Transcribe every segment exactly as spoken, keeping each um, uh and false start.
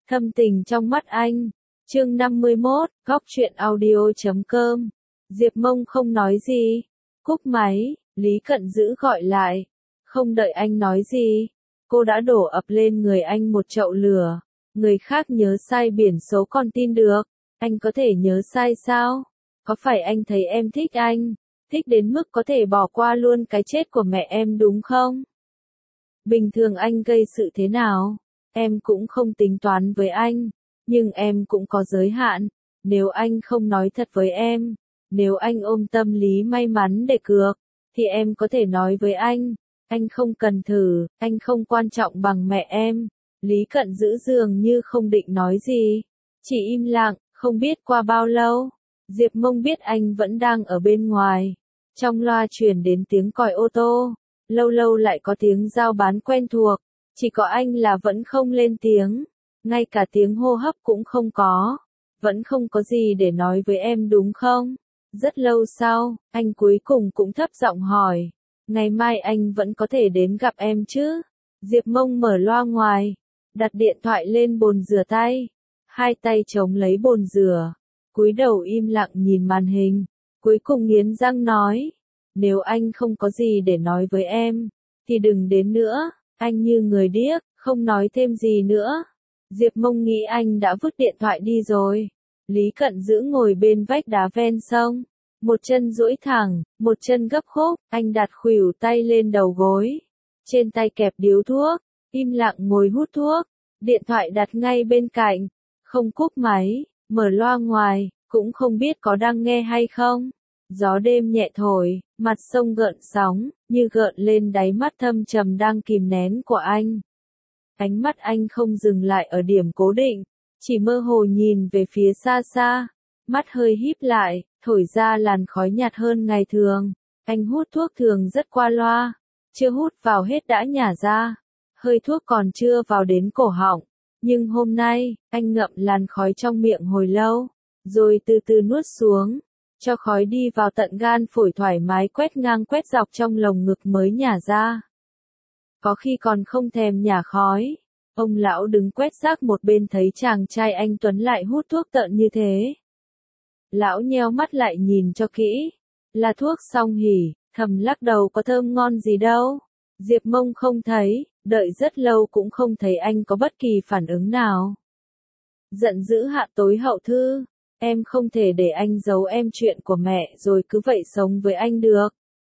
Thâm tình trong mắt anh. Chương năm mươi mốt, góc truyện audio chấm com. Diệp Mông không nói gì. Cúp máy, Lý Cận Dữ gọi lại. Không đợi anh nói gì, cô đã đổ ập lên người anh một chậu lửa. Người khác nhớ sai biển số còn tin được, anh có thể nhớ sai sao? Có phải anh thấy em thích anh, thích đến mức có thể bỏ qua luôn cái chết của mẹ em đúng không? Bình thường anh gây sự thế nào, em cũng không tính toán với anh, nhưng em cũng có giới hạn. Nếu anh không nói thật với em, nếu anh ôm tâm lý may mắn để cược, thì em có thể nói với anh, anh không cần thử, anh không quan trọng bằng mẹ em. Lý Cận Dữ dường như không định nói gì, chỉ im lặng. Không biết qua bao lâu, Diệp Mông biết anh vẫn đang ở bên ngoài. Trong loa truyền đến tiếng còi ô tô, lâu lâu lại có tiếng giao bán quen thuộc, chỉ có anh là vẫn không lên tiếng, ngay cả tiếng hô hấp cũng không có, vẫn không có gì để nói với em đúng không? Rất lâu sau, anh cuối cùng cũng thấp giọng hỏi, ngày mai anh vẫn có thể đến gặp em chứ? Diệp Mông mở loa ngoài, đặt điện thoại lên bồn rửa tay, hai tay chống lấy bồn rửa, cúi đầu im lặng nhìn màn hình, cuối cùng nghiến răng nói, nếu anh không có gì để nói với em, thì đừng đến nữa. Anh như người điếc, không nói thêm gì nữa. Diệp Mông nghĩ anh đã vứt điện thoại đi rồi. Lý Cận Dữ ngồi bên vách đá ven sông, một chân duỗi thẳng, một chân gấp khúc, anh đặt khuỷu tay lên đầu gối, trên tay kẹp điếu thuốc, im lặng ngồi hút thuốc, điện thoại đặt ngay bên cạnh, không cúp máy, mở loa ngoài, cũng không biết có đang nghe hay không. Gió đêm nhẹ thổi, mặt sông gợn sóng, như gợn lên đáy mắt thâm trầm đang kìm nén của anh. Ánh mắt anh không dừng lại ở điểm cố định, chỉ mơ hồ nhìn về phía xa xa, mắt hơi híp lại, thổi ra làn khói nhạt hơn ngày thường. Anh hút thuốc thường rất qua loa, chưa hút vào hết đã nhả ra, hơi thuốc còn chưa vào đến cổ họng. Nhưng hôm nay, anh ngậm làn khói trong miệng hồi lâu, rồi từ từ nuốt xuống, cho khói đi vào tận gan phổi thoải mái quét ngang quét dọc trong lồng ngực mới nhả ra. Có khi còn không thèm nhả khói, ông lão đứng quét rác một bên thấy chàng trai anh Tuấn lại hút thuốc tợn như thế. Lão nheo mắt lại nhìn cho kỹ, là thuốc Song Hỷ, thầm lắc đầu có thơm ngon gì đâu. Diệp Mông không thấy, đợi rất lâu cũng không thấy anh có bất kỳ phản ứng nào. Giận dữ hạ tối hậu thư, em không thể để anh giấu em chuyện của mẹ rồi cứ vậy sống với anh được.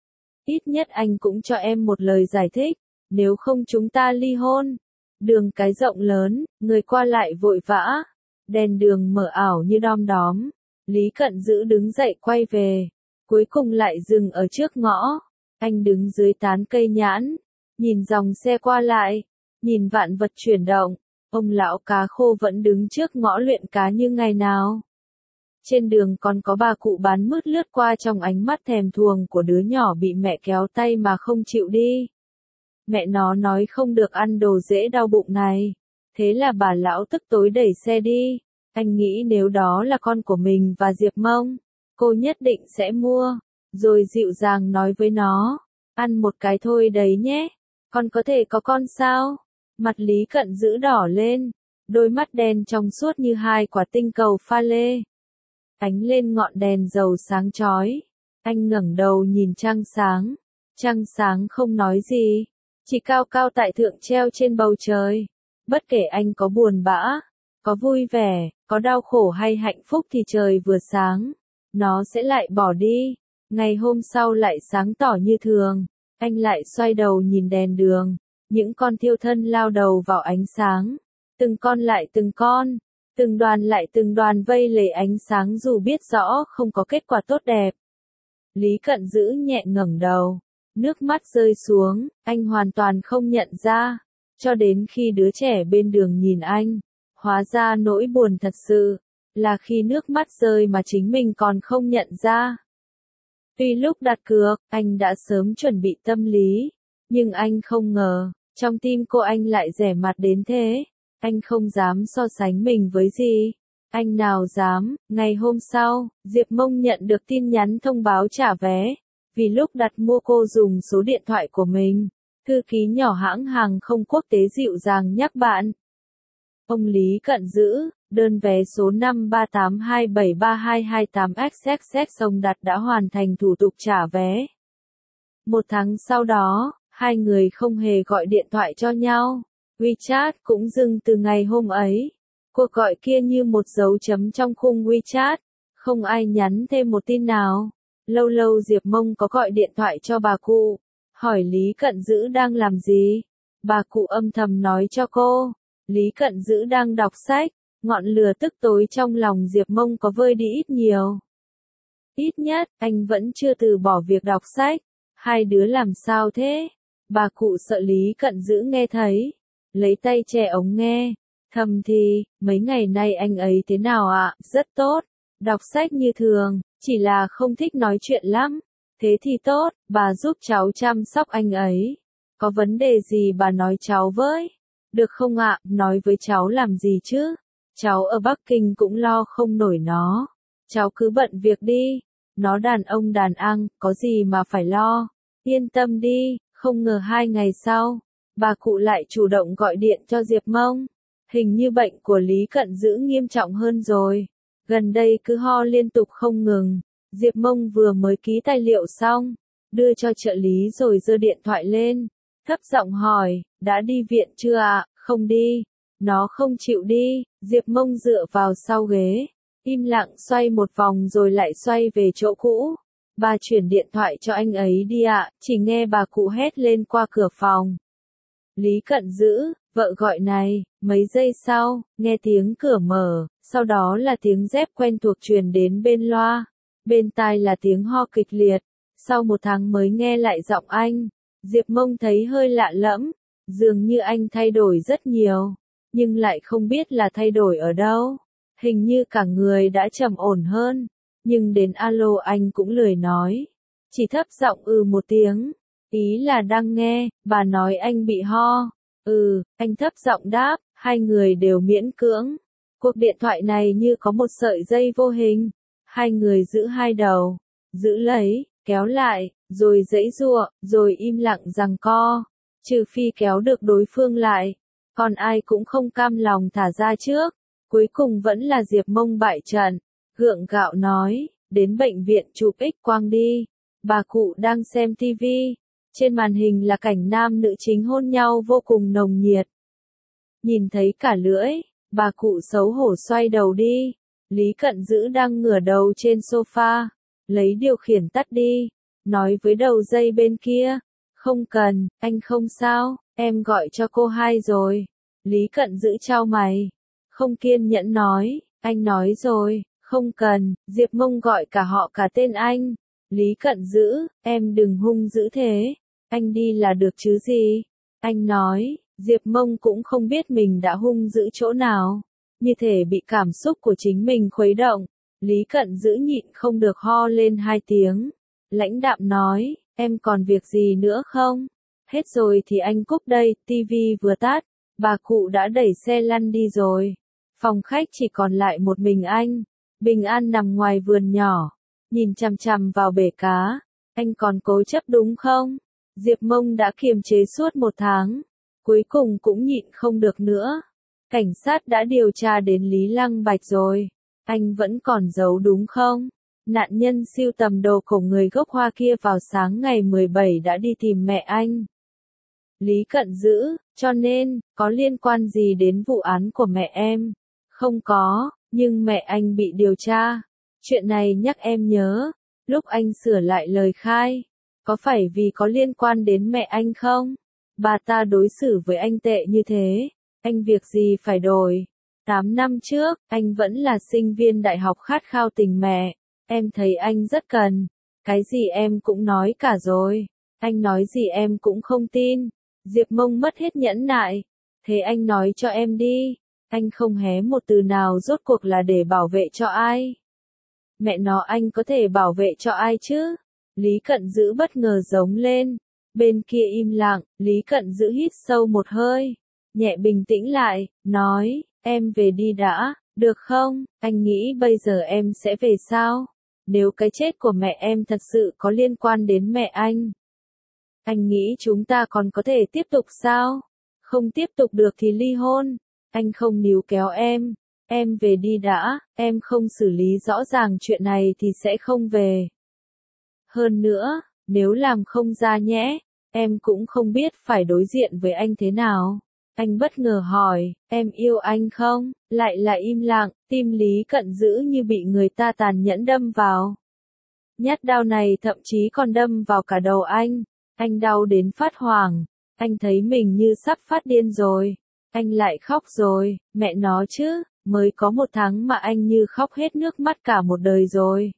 Ít nhất anh cũng cho em một lời giải thích, nếu không chúng ta ly hôn. Đường cái rộng lớn, người qua lại vội vã, đèn đường mờ ảo như đom đóm. Lý Cận Dữ đứng dậy quay về, cuối cùng lại dừng ở trước ngõ. Anh đứng dưới tán cây nhãn, nhìn dòng xe qua lại, nhìn vạn vật chuyển động. Ông lão cá khô vẫn đứng trước ngõ luyện cá như ngày nào. Trên đường còn có bà cụ bán mứt lướt qua trong ánh mắt thèm thuồng của đứa nhỏ bị mẹ kéo tay mà không chịu đi. Mẹ nó nói không được ăn đồ dễ đau bụng này. Thế là bà lão tức tối đẩy xe đi. Anh nghĩ nếu đó là con của mình và Diệp Mông, cô nhất định sẽ mua. Rồi dịu dàng nói với nó, ăn một cái thôi đấy nhé. Con có thể có con sao? Mặt Lý Cận Dữ đỏ lên, đôi mắt đen trong suốt như hai quả tinh cầu pha lê. Ánh lên ngọn đèn dầu sáng chói. Anh ngẩng đầu nhìn trăng sáng. Trăng sáng không nói gì, chỉ cao cao tại thượng treo trên bầu trời. Bất kể anh có buồn bã, có vui vẻ, có đau khổ hay hạnh phúc thì trời vừa sáng, nó sẽ lại bỏ đi. Ngày hôm sau lại sáng tỏ như thường. Anh lại xoay đầu nhìn đèn đường. Những con thiêu thân lao đầu vào ánh sáng. Từng con lại từng con. Từng đoàn lại từng đoàn vây lấy ánh sáng dù biết rõ không có kết quả tốt đẹp. Lý Cận Dữ nhẹ ngẩng đầu. Nước mắt rơi xuống, anh hoàn toàn không nhận ra. Cho đến khi đứa trẻ bên đường nhìn anh. Hóa ra nỗi buồn thật sự là khi nước mắt rơi mà chính mình còn không nhận ra. Tuy lúc đặt cược, anh đã sớm chuẩn bị tâm lý. Nhưng anh không ngờ, trong tim cô anh lại rẻ mặt đến thế. Anh không dám so sánh mình với gì. Anh nào dám. Ngày hôm sau, Diệp Mông nhận được tin nhắn thông báo trả vé. Vì lúc đặt mua cô dùng số điện thoại của mình. Thư ký nhỏ hãng hàng không quốc tế dịu dàng nhắc bạn. Ông Lý Cận Dữ, đơn vé số năm ba tám hai bảy ba hai hai tám x x x ông Đạt đã hoàn thành thủ tục trả vé. Một tháng sau đó, hai người không hề gọi điện thoại cho nhau. WeChat cũng dừng từ ngày hôm ấy. Cuộc gọi kia như một dấu chấm trong khung WeChat, không ai nhắn thêm một tin nào. Lâu lâu Diệp Mông có gọi điện thoại cho bà cụ, hỏi Lý Cận Dữ đang làm gì. Bà cụ âm thầm nói cho cô, Lý Cận Dữ đang đọc sách. Ngọn lửa tức tối trong lòng Diệp Mông có vơi đi ít nhiều. Ít nhất, anh vẫn chưa từ bỏ việc đọc sách. Hai đứa làm sao thế? Bà cụ sợ Lý Cận Dữ nghe thấy, lấy tay che ống nghe, thầm thì, mấy ngày nay anh ấy thế nào ạ? Rất tốt, đọc sách như thường, chỉ là không thích nói chuyện lắm. Thế thì tốt, bà giúp cháu chăm sóc anh ấy. Có vấn đề gì bà nói cháu với? Được không ạ? Nói với cháu làm gì chứ? Cháu ở Bắc Kinh cũng lo không nổi nó. Cháu cứ bận việc đi. Nó đàn ông đàn ăn, có gì mà phải lo. Yên tâm đi. Không ngờ hai ngày sau, bà cụ lại chủ động gọi điện cho Diệp Mông. Hình như bệnh của Lý Cận Dữ nghiêm trọng hơn rồi. Gần đây cứ ho liên tục không ngừng. Diệp Mông vừa mới ký tài liệu xong, đưa cho trợ lý rồi giơ điện thoại lên. Thấp giọng hỏi, đã đi viện chưa ạ? Không đi. Nó không chịu đi. Diệp Mông dựa vào sau ghế, im lặng xoay một vòng rồi lại xoay về chỗ cũ. Bà chuyển điện thoại cho anh ấy đi ạ, chỉ nghe bà cụ hét lên qua cửa phòng. Lý Cận Dữ, vợ gọi này, mấy giây sau, nghe tiếng cửa mở, sau đó là tiếng dép quen thuộc truyền đến bên loa. Bên tai là tiếng ho kịch liệt, sau một tháng mới nghe lại giọng anh. Diệp Mông thấy hơi lạ lẫm, dường như anh thay đổi rất nhiều, nhưng lại không biết là thay đổi ở đâu. Hình như cả người đã trầm ổn hơn. Nhưng đến alo anh cũng lười nói, chỉ thấp giọng ừ một tiếng, ý là đang nghe. Bà nói anh bị ho. Ừ, anh thấp giọng đáp, hai người đều miễn cưỡng. Cuộc điện thoại này như có một sợi dây vô hình, hai người giữ hai đầu, giữ lấy, kéo lại, rồi giãy giụa, rồi im lặng giằng co, trừ phi kéo được đối phương lại, còn ai cũng không cam lòng thả ra trước. Cuối cùng vẫn là Diệp Mông bại trận. Gượng gạo nói, đến bệnh viện chụp X-quang đi. Bà cụ đang xem tivi. Trên màn hình là cảnh nam nữ chính hôn nhau vô cùng nồng nhiệt. Nhìn thấy cả lưỡi, bà cụ xấu hổ xoay đầu đi. Lý Cận Dữ đang ngửa đầu trên sofa, lấy điều khiển tắt đi, nói với đầu dây bên kia, không cần, anh không sao, em gọi cho cô hai rồi. Lý Cận Dữ chau mày, không kiên nhẫn nói, anh nói rồi. Không cần. Diệp Mông gọi cả họ cả tên anh. Lý Cận Dữ, em đừng hung dữ thế. Anh đi là được chứ gì. Anh nói, Diệp Mông cũng không biết mình đã hung dữ chỗ nào. Như thể bị cảm xúc của chính mình khuấy động. Lý Cận Dữ nhịn không được ho lên hai tiếng. Lãnh đạm nói, em còn việc gì nữa không? Hết rồi thì anh cúp đây. Tivi vừa tắt, bà cụ đã đẩy xe lăn đi rồi. Phòng khách chỉ còn lại một mình anh. Bình an nằm ngoài vườn nhỏ, nhìn chằm chằm vào bể cá. Anh còn cố chấp đúng không? Diệp Mông đã kiềm chế suốt một tháng, cuối cùng cũng nhịn không được nữa. Cảnh sát đã điều tra đến Lý Lăng Bạch rồi. Anh vẫn còn giấu đúng không? Nạn nhân sưu tầm đồ của người gốc Hoa kia vào sáng ngày mười bảy đã đi tìm mẹ anh. Lý Cận Dữ, cho nên, có liên quan gì đến vụ án của mẹ em? Không có. Nhưng mẹ anh bị điều tra. Chuyện này nhắc em nhớ, lúc anh sửa lại lời khai, có phải vì có liên quan đến mẹ anh không? Bà ta đối xử với anh tệ như thế, anh việc gì phải đổi? Tám năm trước, anh vẫn là sinh viên đại học khát khao tình mẹ. Em thấy anh rất cần. Cái gì em cũng nói cả rồi. Anh nói gì em cũng không tin. Diệp Mông mất hết nhẫn nại. Thế anh nói cho em đi. Anh không hé một từ nào rốt cuộc là để bảo vệ cho ai. Mẹ nó anh có thể bảo vệ cho ai chứ? Lý Cận Dữ bất ngờ giống lên. Bên kia im lặng, Lý Cận Dữ hít sâu một hơi. Nhẹ bình tĩnh lại, nói, em về đi đã, được không? Anh nghĩ bây giờ em sẽ về sao? Nếu cái chết của mẹ em thật sự có liên quan đến mẹ anh. Anh nghĩ chúng ta còn có thể tiếp tục sao? Không tiếp tục được thì ly hôn. Anh không níu kéo em, em về đi đã, em không xử lý rõ ràng chuyện này thì sẽ không về. Hơn nữa, nếu làm không ra nhẽ, em cũng không biết phải đối diện với anh thế nào. Anh bất ngờ hỏi, em yêu anh không? Lại là im lặng, tim Lý Cận Dữ như bị người ta tàn nhẫn đâm vào. Nhát đao này thậm chí còn đâm vào cả đầu anh. Anh đau đến phát hoảng. Anh thấy mình như sắp phát điên rồi. Anh lại khóc rồi, mẹ nó chứ, mới có một tháng mà anh như khóc hết nước mắt cả một đời rồi.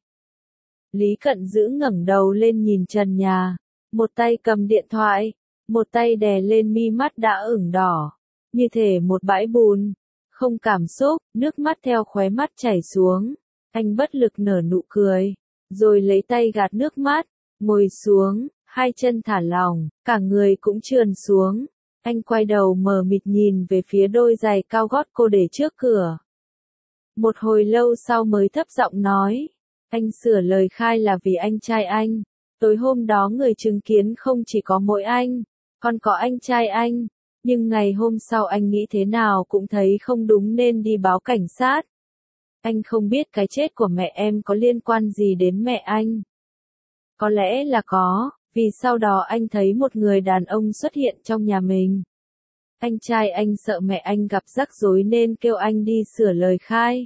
Lý Cận Dữ ngẩng đầu lên nhìn trần nhà. Một tay cầm điện thoại, một tay đè lên mi mắt đã ửng đỏ. Như thể một bãi bùn. Không cảm xúc, nước mắt theo khóe mắt chảy xuống. Anh bất lực nở nụ cười. Rồi lấy tay gạt nước mắt, ngồi xuống, hai chân thả lỏng, cả người cũng trườn xuống. Anh quay đầu mờ mịt nhìn về phía đôi giày cao gót cô để trước cửa. Một hồi lâu sau mới thấp giọng nói. Anh sửa lời khai là vì anh trai anh. Tối hôm đó người chứng kiến không chỉ có mỗi anh, còn có anh trai anh. Nhưng ngày hôm sau anh nghĩ thế nào cũng thấy không đúng nên đi báo cảnh sát. Anh không biết cái chết của mẹ em có liên quan gì đến mẹ anh. Có lẽ là có, vì sau đó anh thấy một người đàn ông xuất hiện trong nhà mình. Anh trai anh sợ mẹ anh gặp rắc rối nên kêu anh đi sửa lời khai.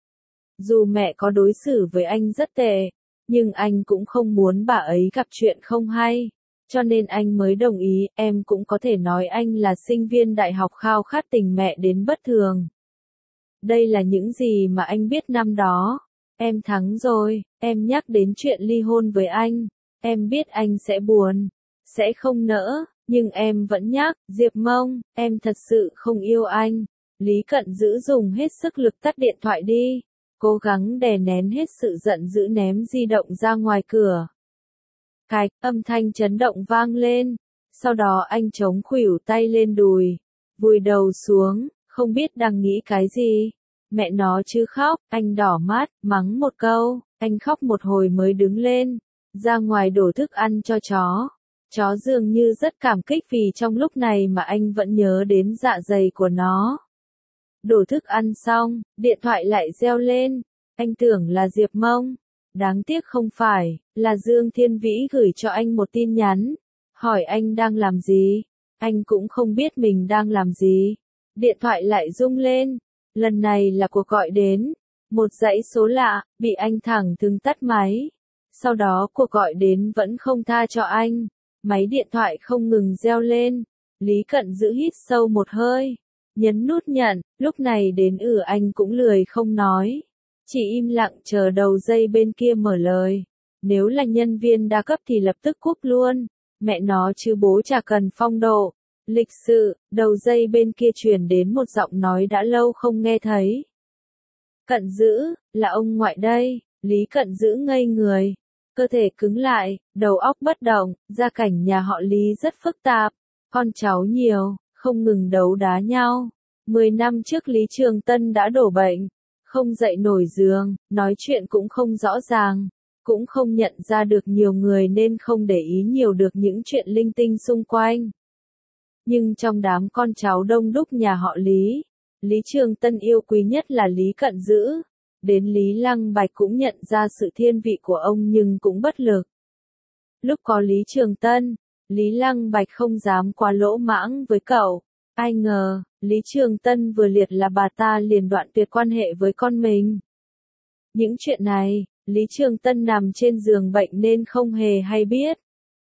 Dù mẹ có đối xử với anh rất tệ, nhưng anh cũng không muốn bà ấy gặp chuyện không hay. Cho nên anh mới đồng ý, em cũng có thể nói anh là sinh viên đại học khao khát tình mẹ đến bất thường. Đây là những gì mà anh biết năm đó. Em thắng rồi, em nhắc đến chuyện ly hôn với anh. Em biết anh sẽ buồn, sẽ không nỡ, nhưng em vẫn nhắc, Diệp Mông, em thật sự không yêu anh. Lý Cận Dữ dùng hết sức lực tắt điện thoại đi, cố gắng đè nén hết sự giận dữ ném di động ra ngoài cửa. Cạch, âm thanh chấn động vang lên, sau đó anh chống khuỷu tay lên đùi, vùi đầu xuống, không biết đang nghĩ cái gì. Mẹ nó chứ khóc, anh đỏ mắt, mắng một câu, anh khóc một hồi mới đứng lên, ra ngoài đổ thức ăn cho chó. Chó dường như rất cảm kích vì trong lúc này mà anh vẫn nhớ đến dạ dày của nó. Đổ thức ăn xong, điện thoại lại reo lên, anh tưởng là Diệp Mông. Đáng tiếc không phải, là Dương Thiên Vĩ gửi cho anh một tin nhắn, hỏi anh đang làm gì. Anh cũng không biết mình đang làm gì. Điện thoại lại rung lên, lần này là cuộc gọi đến, một dãy số lạ, bị anh thẳng thừng tắt máy. Sau đó cuộc gọi đến vẫn không tha cho anh, máy điện thoại không ngừng reo lên. Lý Cận Dữ hít sâu một hơi, nhấn nút nhận, lúc này đến ừ anh cũng lười không nói. Chỉ im lặng chờ đầu dây bên kia mở lời. Nếu là nhân viên đa cấp thì lập tức cúp luôn. Mẹ nó chứ bố chả cần phong độ. Lịch sự, đầu dây bên kia truyền đến một giọng nói đã lâu không nghe thấy. Cận Dữ, là ông ngoại đây. Lý Cận Dữ ngây người. Cơ thể cứng lại, đầu óc bất động, gia cảnh nhà họ Lý rất phức tạp. Con cháu nhiều, không ngừng đấu đá nhau. Mười năm trước Lý Trường Tân đã đổ bệnh. Không dậy nổi giường, nói chuyện cũng không rõ ràng, cũng không nhận ra được nhiều người nên không để ý nhiều được những chuyện linh tinh xung quanh. Nhưng trong đám con cháu đông đúc nhà họ Lý, Lý Trường Tân yêu quý nhất là Lý Cận Dữ. Đến Lý Lăng Bạch cũng nhận ra sự thiên vị của ông nhưng cũng bất lực. Lúc có Lý Trường Tân, Lý Lăng Bạch không dám quá lỗ mãng với cậu. Ai ngờ, Lý Trường Tân vừa liệt là bà ta liền đoạn tuyệt quan hệ với con mình. Những chuyện này, Lý Trường Tân nằm trên giường bệnh nên không hề hay biết.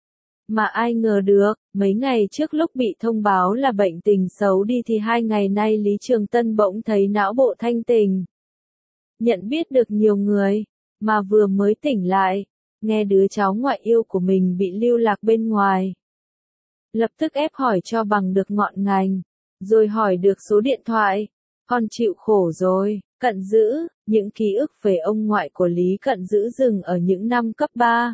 Mà ai ngờ được, mấy ngày trước lúc bị thông báo là bệnh tình xấu đi thì hai ngày nay Lý Trường Tân bỗng thấy não bộ thanh tỉnh. Nhận biết được nhiều người, mà vừa mới tỉnh lại, nghe đứa cháu ngoại yêu của mình bị lưu lạc bên ngoài. Lập tức ép hỏi cho bằng được ngọn ngành, rồi hỏi được số điện thoại. Con chịu khổ rồi, Cận Dữ, những ký ức về ông ngoại của Lý Cận Dữ dừng ở những năm cấp ba.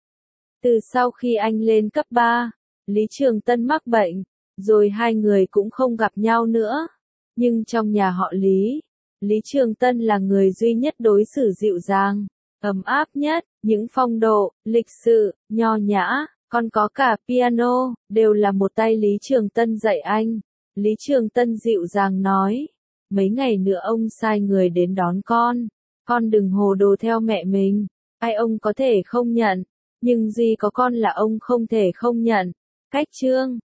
Từ sau khi anh lên cấp ba, Lý Trường Tân mắc bệnh, rồi hai người cũng không gặp nhau nữa. Nhưng trong nhà họ Lý, Lý Trường Tân là người duy nhất đối xử dịu dàng, ấm áp nhất, những phong độ, lịch sự, nho nhã, còn có cả piano, đều là một tay Lý Trường Tân dạy anh. Lý Trường Tân dịu dàng nói, mấy ngày nữa ông sai người đến đón con. Con đừng hồ đồ theo mẹ mình. Ai ông có thể không nhận, nhưng Duy có con là ông không thể không nhận. Cách chương